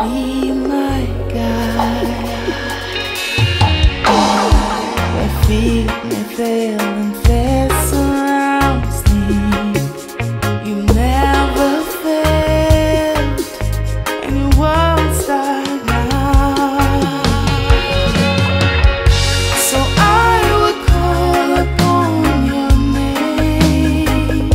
Be my guide. Where feet may fail and fear surrounds me, you never failed, and you won't start now. So I would call upon your name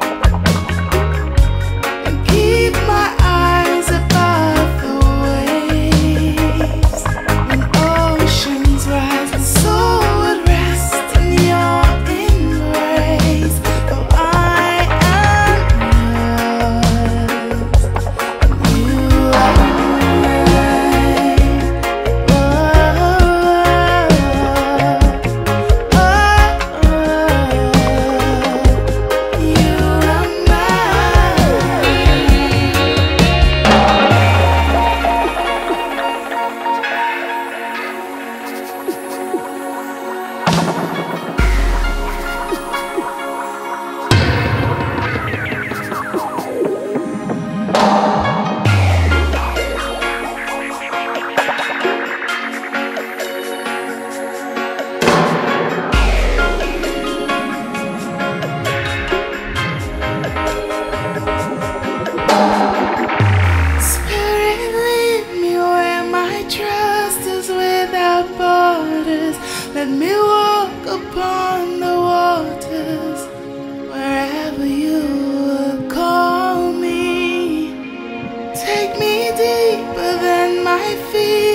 and keep my eyes above the waves. When oceans rise, my soul would rest in your embrace. For I am yours, and you are mine. Oh, you are Spirit, lead me where my trust is without borders. Let me walk upon the waters wherever you would call me. Take me deeper than my feet